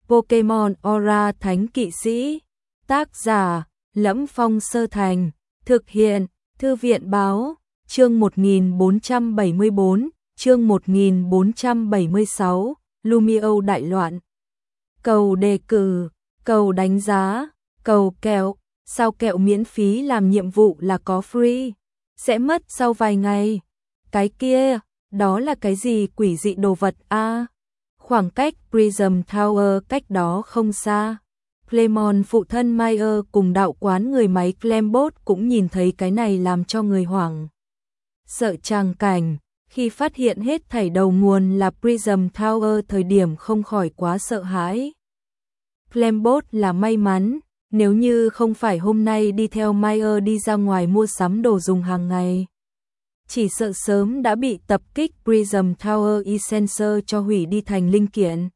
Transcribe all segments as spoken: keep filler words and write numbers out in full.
Pokemon Aura Thánh Kỵ Sĩ. Tác giả: Lẫm Phong Sơ Thành. Thực hiện: Thư viện Báo. Chương một nghìn bốn trăm bảy mươi bốn, chương một nghìn bốn trăm bảy mươi sáu, Lumio đại loạn. Cầu đề cử, cầu đánh giá, cầu kẹo, sao kẹo miễn phí làm nhiệm vụ là có free, sẽ mất sau vài ngày. Cái kia, đó là cái gì quỷ dị đồ vật a? À? Khoảng cách Prism Tower cách đó không xa. Clemon phụ thân Meyer cùng đạo quán người máy Clembot cũng nhìn thấy cái này làm cho người hoảng sợ tràng cảnh, khi phát hiện hết thảy đầu nguồn là Prism Tower thời điểm không khỏi quá sợ hãi. Clembot là may mắn, nếu như không phải hôm nay đi theo Meyer đi ra ngoài mua sắm đồ dùng hàng ngày, chỉ sợ sớm đã bị tập kích Prism Tower e-sensor cho hủy đi thành linh kiện.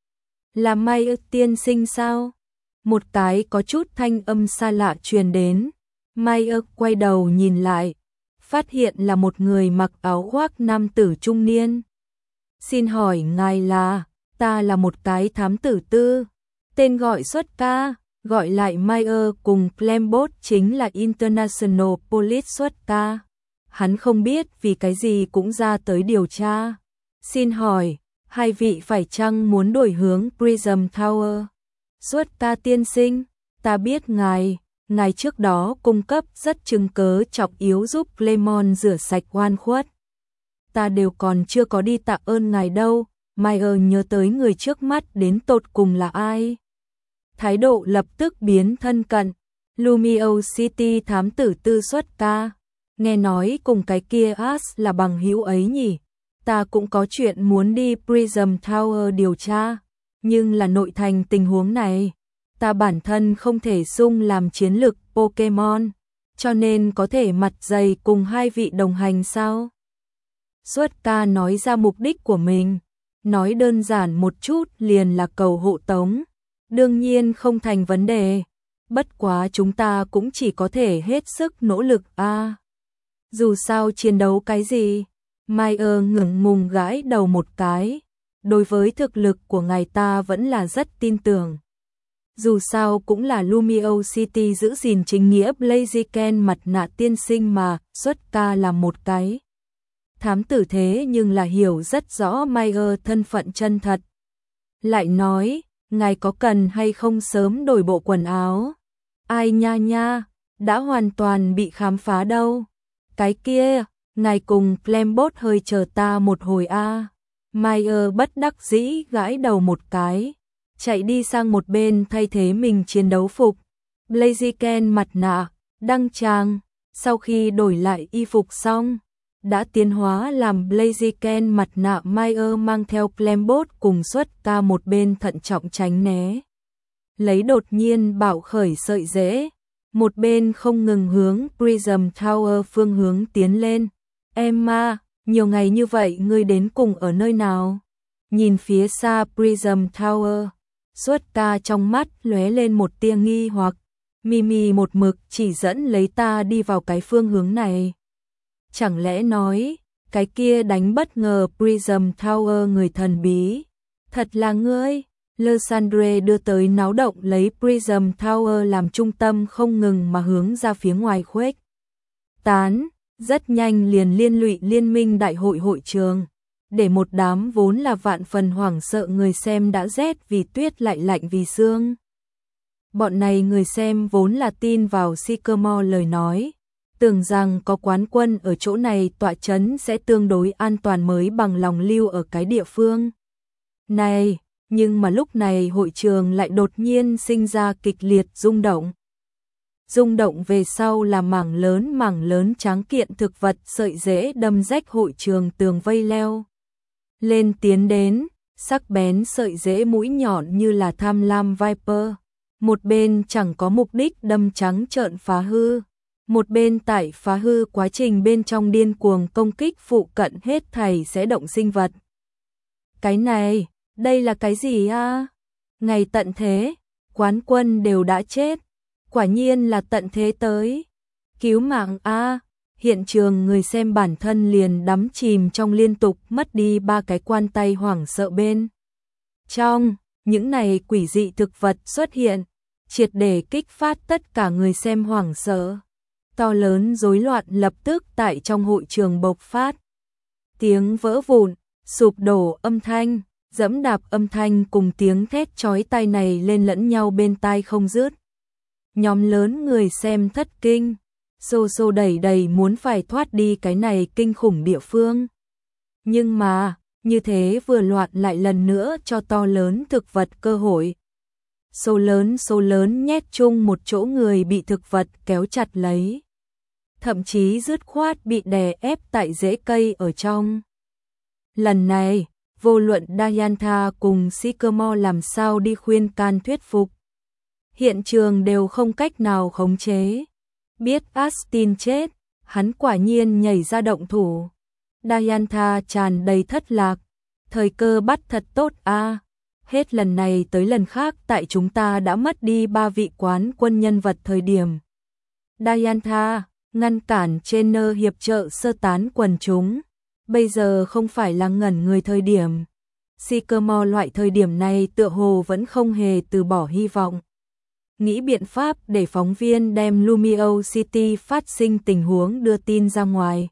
Là Meyer tiên sinh sao? Một cái có chút thanh âm xa lạ truyền đến. Meyer quay đầu nhìn lại, phát hiện là một người mặc áo khoác nam tử trung niên. Xin hỏi ngài là? Ta là một cái thám tử tư, tên gọi xuất ca, gọi lại Meyer cùng Clembot chính là International Police xuất ca. Hắn không biết vì cái gì cũng ra tới điều tra. Xin hỏi, hai vị phải chăng muốn đổi hướng Prism Tower? Xuất ca tiên sinh, ta biết ngài, ngài trước đó cung cấp rất chứng cớ trọng yếu giúp Clemon rửa sạch oan khuất. Ta đều còn chưa có đi tạ ơn ngài đâu. Meyer nhớ tới người trước mắt đến tột cùng là ai. Thái độ lập tức biến thân cận. Lumio City thám tử tư xuất ca. Nghe nói cùng cái kia Ash là bằng hữu ấy nhỉ. Ta cũng có chuyện muốn đi Prism Tower điều tra. Nhưng là nội thành tình huống này, ta bản thân không thể sung làm chiến lực Pokemon, cho nên có thể mặt dày cùng hai vị đồng hành sao? Xuất ca nói ra mục đích của mình, nói đơn giản một chút liền là cầu hộ tống, đương nhiên không thành vấn đề, bất quá chúng ta cũng chỉ có thể hết sức nỗ lực a. À, dù sao chiến đấu cái gì? Meyer ngẩng ngùng gãi đầu một cái. Đối với thực lực của ngài ta vẫn là rất tin tưởng. Dù sao cũng là Lumio City giữ gìn chính nghĩa Blaziken mặt nạ tiên sinh mà, xuất ca là một cái thám tử thế nhưng là hiểu rất rõ Meyer thân phận chân thật. Lại nói, ngài có cần hay không sớm đổi bộ quần áo? Ai nha nha, đã hoàn toàn bị khám phá đâu. Cái kia, ngài cùng Clembot hơi chờ ta một hồi a. À. Meyer bất đắc dĩ gãi đầu một cái, chạy đi sang một bên thay thế mình chiến đấu phục. Blaziken mặt nạ, đăng tràng, sau khi đổi lại y phục xong, đã tiến hóa làm Blaziken mặt nạ. Meyer mang theo Clembot cùng xuất ca một bên thận trọng tránh né. Lấy đột nhiên bạo khởi sợi rễ, một bên không ngừng hướng Prism Tower phương hướng tiến lên. Emma, nhiều ngày như vậy ngươi đến cùng ở nơi nào? Nhìn phía xa Prism Tower, xuất ca trong mắt lóe lên một tia nghi hoặc. Mimi một mực chỉ dẫn lấy ta đi vào cái phương hướng này. Chẳng lẽ nói, cái kia đánh bất ngờ Prism Tower người thần bí? Thật là ngươi? Lysandre đưa tới náo động lấy Prism Tower làm trung tâm không ngừng mà hướng ra phía ngoài khuếch tán. Rất nhanh liền liên lụy liên minh đại hội hội trường, để một đám vốn là vạn phần hoảng sợ người xem đã rét vì tuyết lại lạnh vì sương. Bọn này người xem vốn là tin vào Sycamore lời nói, tưởng rằng có quán quân ở chỗ này tọa chấn sẽ tương đối an toàn mới bằng lòng lưu ở cái địa phương này, nhưng mà lúc này hội trường lại đột nhiên sinh ra kịch liệt rung động. Rung động về sau là mảng lớn mảng lớn tráng kiện thực vật sợi rễ đâm rách hội trường tường vây leo lên tiến đến, sắc bén sợi rễ mũi nhọn như là tham lam viper, một bên chẳng có mục đích đâm trắng trợn phá hư, một bên tại phá hư quá trình bên trong điên cuồng công kích phụ cận hết thảy sẽ động sinh vật. Cái này, đây là cái gì a? À? Ngày tận thế, quán quân đều đã chết. Quả nhiên là tận thế tới. Cứu mạng a, à, hiện trường người xem bản thân liền đắm chìm trong liên tục mất đi ba cái quan tay hoảng sợ bên trong. Những này quỷ dị thực vật xuất hiện, triệt để kích phát tất cả người xem hoảng sợ. To lớn rối loạn lập tức tại trong hội trường bộc phát. Tiếng vỡ vụn, sụp đổ âm thanh, dẫm đạp âm thanh cùng tiếng thét chói tai này lên lẫn nhau bên tai không dứt. Nhóm lớn người xem thất kinh, xô xô đẩy đẩy muốn phải thoát đi cái này kinh khủng địa phương. Nhưng mà, như thế vừa loạn lại lần nữa cho to lớn thực vật cơ hội. Số lớn số lớn nhét chung một chỗ người bị thực vật kéo chặt lấy. Thậm chí dứt khoát bị đè ép tại rễ cây ở trong. Lần này, vô luận Diantha cùng Sycamore làm sao đi khuyên can thuyết phục. Hiện trường đều không cách nào khống chế. Biết Austin chết, hắn quả nhiên nhảy ra động thủ. Diantha tràn đầy thất lạc. Thời cơ bắt thật tốt a. À. Hết lần này tới lần khác tại chúng ta đã mất đi ba vị quán quân nhân vật thời điểm. Diantha ngăn cản Jenner hiệp trợ sơ tán quần chúng. Bây giờ không phải là ngẩn người thời điểm. Sycamore loại thời điểm này tựa hồ vẫn không hề từ bỏ hy vọng. Nghĩ biện pháp để phóng viên đem Lumio City phát sinh tình huống đưa tin ra ngoài.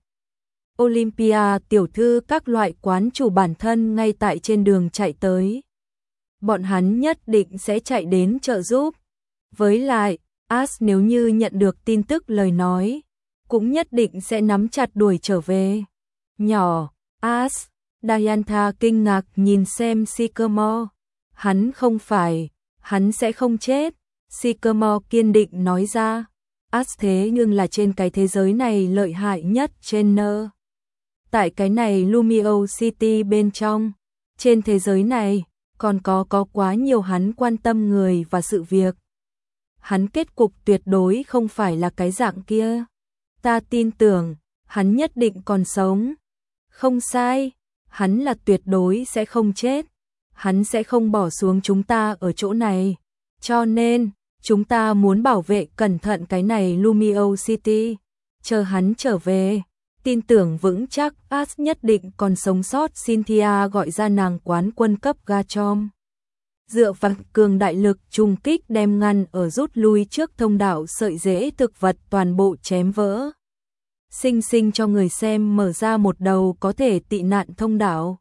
Olympia tiểu thư các loại quán chủ bản thân ngay tại trên đường chạy tới. Bọn hắn nhất định sẽ chạy đến trợ giúp. Với lại, Ash nếu như nhận được tin tức lời nói, cũng nhất định sẽ nắm chặt đuổi trở về. Nhỏ, Ash, Diantha kinh ngạc nhìn xem Sycamore. Hắn không phải, hắn sẽ không chết. Sycamore kiên định nói ra. Ash thế nhưng là trên cái thế giới này lợi hại nhất Jenner. Tại cái này Lumio City bên trong, trên thế giới này, còn có có quá nhiều hắn quan tâm người và sự việc. Hắn kết cục tuyệt đối không phải là cái dạng kia. Ta tin tưởng, hắn nhất định còn sống. Không sai, hắn là tuyệt đối sẽ không chết. Hắn sẽ không bỏ xuống chúng ta ở chỗ này. Cho nên, chúng ta muốn bảo vệ cẩn thận cái này Lumio City. Chờ hắn trở về, tin tưởng vững chắc Ash nhất định còn sống sót. Cynthia gọi ra nàng quán quân cấp Gachom. Dựa vào cường đại lực trùng kích đem ngăn ở rút lui trước thông đạo sợi rễ thực vật toàn bộ chém vỡ. Sinh sinh cho người xem mở ra một đầu có thể tị nạn thông đạo.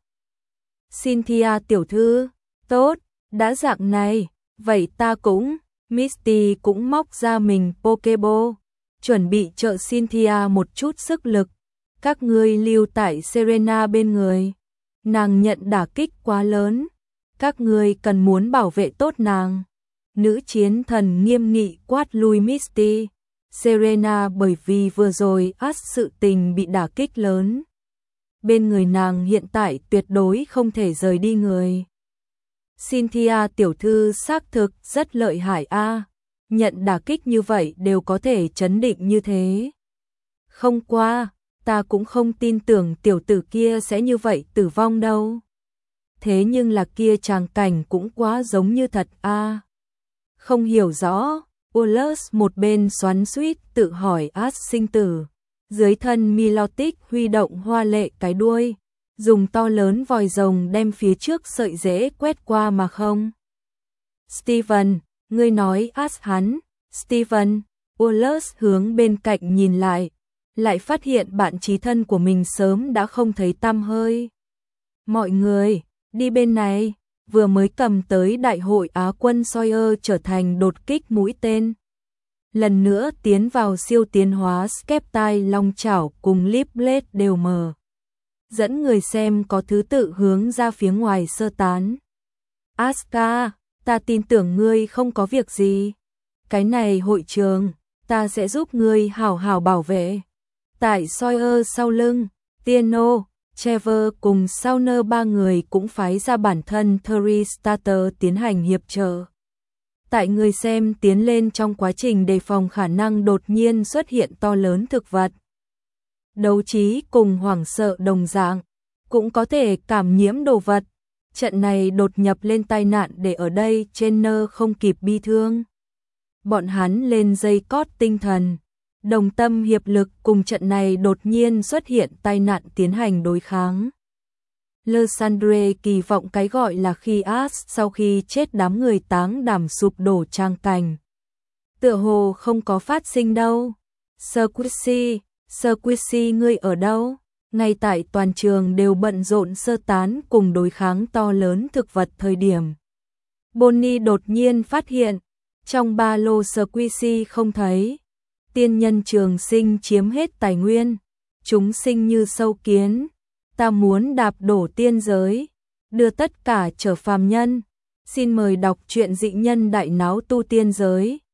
Cynthia tiểu thư, tốt, đã dạng này, vậy ta cũng, Misty cũng móc ra mình Pokeball, chuẩn bị trợ Cynthia một chút sức lực. Các ngươi lưu tại Serena bên người. Nàng nhận đả kích quá lớn. Các ngươi cần muốn bảo vệ tốt nàng. Nữ chiến thần nghiêm nghị quát lui Misty. Serena bởi vì vừa rồi Ash sự tình bị đả kích lớn. Bên người nàng hiện tại tuyệt đối không thể rời đi người. Cynthia tiểu thư xác thực rất lợi hại a. À. Nhận đả kích như vậy đều có thể trấn định như thế. Không qua, ta cũng không tin tưởng tiểu tử kia sẽ như vậy tử vong đâu. Thế nhưng là kia tràng cảnh cũng quá giống như thật a. À. Không hiểu rõ, Ullus một bên xoắn xuýt tự hỏi Ash sinh tử. Dưới thân Milotic huy động hoa lệ cái đuôi, dùng to lớn vòi rồng đem phía trước sợi rễ quét qua mà không. Steven, ngươi nói Ash hắn. Steven, Ullus hướng bên cạnh nhìn lại, lại phát hiện bạn chí thân của mình sớm đã không thấy tăm hơi. Mọi người, đi bên này, vừa mới cầm tới đại hội Á quân Sawyer trở thành đột kích mũi tên. Lần nữa tiến vào siêu tiến hóa Skeptile long chảo cùng Lipblade đều mờ. Dẫn người xem có thứ tự hướng ra phía ngoài sơ tán. Asuka, ta tin tưởng ngươi không có việc gì. Cái này hội trường, ta sẽ giúp ngươi hảo hảo bảo vệ. Tại Sawyer sau lưng, Tieno, Trevor cùng Sauner ba người cũng phái ra bản thân Terry Starter tiến hành hiệp trợ. Tại người xem tiến lên trong quá trình đề phòng khả năng đột nhiên xuất hiện to lớn thực vật. Đấu trí cùng hoảng sợ đồng dạng, cũng có thể cảm nhiễm đồ vật. Trận này đột nhập lên tai nạn để ở đây Jenner không kịp bi thương. Bọn hắn lên dây cót tinh thần, đồng tâm hiệp lực cùng trận này đột nhiên xuất hiện tai nạn tiến hành đối kháng. Lysandre kỳ vọng cái gọi là khi As sau khi chết đám người táng đảm sụp đổ trang cảnh. Tựa hồ không có phát sinh đâu. Sir Quincy, Sir Quincy ngươi ở đâu? Ngay tại toàn trường đều bận rộn sơ tán cùng đối kháng to lớn thực vật thời điểm. Bonnie đột nhiên phát hiện, trong ba lô Sir Quincy không thấy. Tiên nhân trường sinh chiếm hết tài nguyên, chúng sinh như sâu kiến. Ta muốn đạp đổ tiên giới, đưa tất cả trở phàm nhân. Xin mời đọc truyện dị nhân đại náo tu tiên giới.